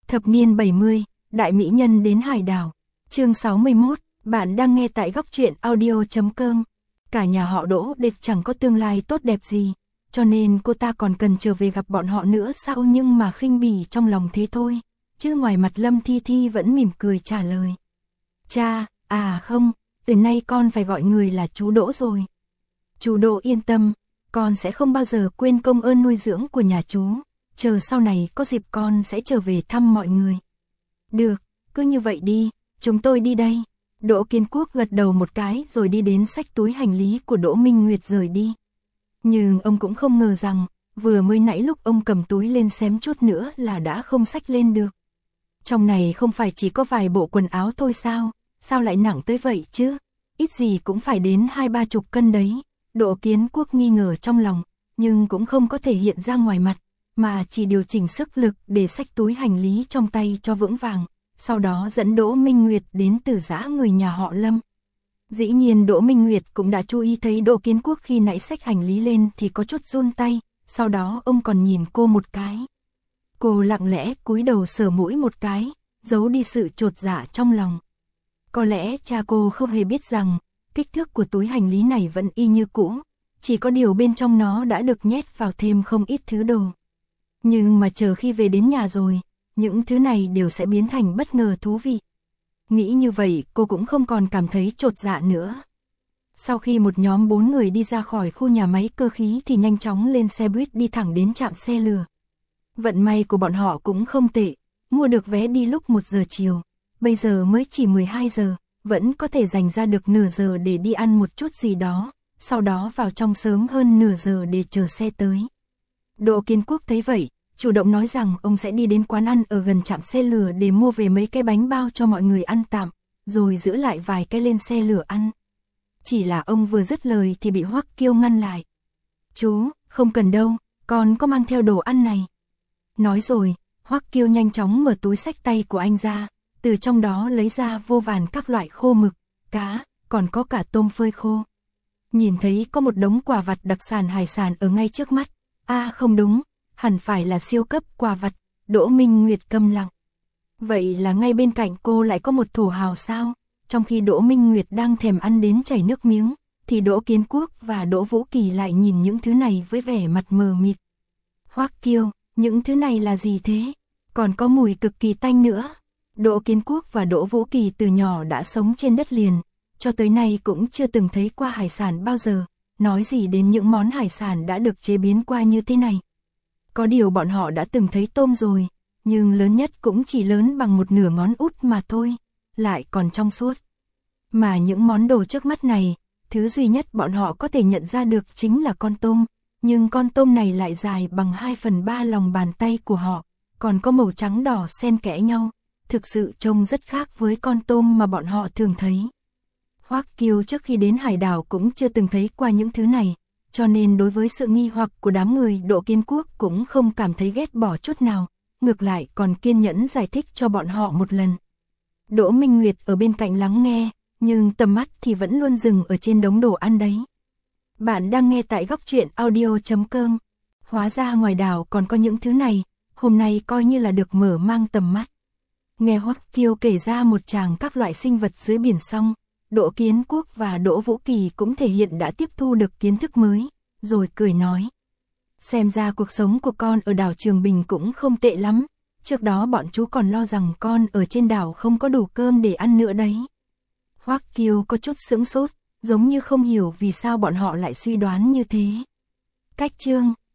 Thập niên 70, đại mỹ nhân đến hải đảo. Chương 61, bạn đang nghe tại góc truyện audio.com. Cả nhà họ Đỗ Địch chẳng có tương lai tốt đẹp gì, cho nên cô ta còn cần trở về gặp bọn họ nữa sao, nhưng mà khinh bỉ trong lòng thế thôi. Chứ ngoài mặt Lâm Thi Thi vẫn mỉm cười trả lời. Cha, không, từ nay con phải gọi người là chú Đỗ rồi. Chú Đỗ yên tâm, con sẽ không bao giờ quên công ơn nuôi dưỡng của nhà chú. Chờ sau này có dịp con sẽ trở về thăm mọi người. Được, cứ như vậy đi, chúng tôi đi đây. Đỗ Kiến Quốc gật đầu một cái rồi đi đến xách túi hành lý của Đỗ Minh Nguyệt rời đi. Nhưng ông cũng không ngờ rằng, vừa mới nãy lúc ông cầm túi lên xém chút nữa là đã không xách lên được. Trong này không phải chỉ có vài bộ quần áo thôi sao, sao lại nặng tới vậy chứ, ít gì cũng phải đến 20-30 cân đấy. Đỗ Kiến Quốc nghi ngờ trong lòng, nhưng cũng không có thể hiện ra ngoài mặt, mà chỉ điều chỉnh sức lực để xách túi hành lý trong tay cho vững vàng, sau đó dẫn Đỗ Minh Nguyệt đến từ giã người nhà họ Lâm. Dĩ nhiên Đỗ Minh Nguyệt cũng đã chú ý thấy Đỗ Kiến Quốc khi nãy xách hành lý lên thì có chút run tay, sau đó ông còn nhìn cô một cái. Cô lặng lẽ cúi đầu sờ mũi một cái, giấu đi sự chột dạ trong lòng. Có lẽ cha cô không hề biết rằng, kích thước của túi hành lý này vẫn y như cũ, chỉ có điều bên trong nó đã được nhét vào thêm không ít thứ đồ. Nhưng mà chờ khi về đến nhà rồi, những thứ này đều sẽ biến thành bất ngờ thú vị. Nghĩ như vậy cô cũng không còn cảm thấy chột dạ nữa. Sau khi một nhóm 4 người đi ra khỏi khu nhà máy cơ khí thì nhanh chóng lên xe buýt đi thẳng đến trạm xe lửa. Vận may của bọn họ cũng không tệ, mua được vé đi lúc 1 giờ chiều, bây giờ mới chỉ 12 giờ, vẫn có thể dành ra được nửa giờ để đi ăn một chút gì đó, sau đó vào trong sớm hơn nửa giờ để chờ xe tới. Đỗ Kiến Quốc thấy vậy, chủ động nói rằng ông sẽ đi đến quán ăn ở gần trạm xe lửa để mua về mấy cái bánh bao cho mọi người ăn tạm, rồi giữ lại vài cái lên xe lửa ăn. Chỉ là ông vừa dứt lời thì bị Hoắc Kiêu ngăn lại. Chú, không cần đâu, con có mang theo đồ ăn này. Nói rồi, Hoắc Kiêu nhanh chóng mở túi xách tay của anh ra, từ trong đó lấy ra vô vàn các loại khô mực, cá, còn có cả tôm phơi khô. Nhìn thấy có một đống quà vặt đặc sản hải sản ở ngay trước mắt, không đúng, hẳn phải là siêu cấp quà vặt. Đỗ Minh Nguyệt câm lặng. Vậy là ngay bên cạnh cô lại có một thổ hào sao? Trong khi Đỗ Minh Nguyệt đang thèm ăn đến chảy nước miếng, thì Đỗ Kiến Quốc và Đỗ Vũ Kỳ lại nhìn những thứ này với vẻ mặt mờ mịt. Hoắc Kiêu, những thứ này là gì thế? Còn có mùi cực kỳ tanh nữa. Đỗ Kiến Quốc và Đỗ Vũ Kỳ từ nhỏ đã sống trên đất liền, cho tới nay cũng chưa từng thấy qua hải sản bao giờ, nói gì đến những món hải sản đã được chế biến qua như thế này. Có điều bọn họ đã từng thấy tôm rồi, nhưng lớn nhất cũng chỉ lớn bằng một nửa ngón út mà thôi, lại còn trong suốt. Mà những món đồ trước mắt này, thứ duy nhất bọn họ có thể nhận ra được chính là con tôm, nhưng con tôm này lại dài bằng 2/3 lòng bàn tay của họ, còn có màu trắng đỏ xen kẽ nhau, thực sự trông rất khác với con tôm mà bọn họ thường thấy. Hoắc Kiêu trước khi đến hải đảo cũng chưa từng thấy qua những thứ này, cho nên đối với sự nghi hoặc của đám người Đỗ Kiến Quốc cũng không cảm thấy ghét bỏ chút nào, ngược lại còn kiên nhẫn giải thích cho bọn họ một lần. Đỗ Minh Nguyệt ở bên cạnh lắng nghe, nhưng tầm mắt thì vẫn luôn dừng ở trên đống đồ ăn đấy. Bạn đang nghe tại góc truyện audio.com. Hóa ra ngoài đảo còn có những thứ này, hôm nay coi như là được mở mang tầm mắt. Nghe Hoắc Kiêu kể ra một tràng các loại sinh vật dưới biển xong, Đỗ Kiến Quốc và Đỗ Vũ Kỳ cũng thể hiện đã tiếp thu được kiến thức mới, rồi cười nói. Xem ra cuộc sống của con ở đảo Trường Bình cũng không tệ lắm, trước đó bọn chú còn lo rằng con ở trên đảo không có đủ cơm để ăn nữa đấy. Hoắc Kiêu có chút sững sốt, giống như không hiểu vì sao bọn họ lại suy đoán như thế. Cách chương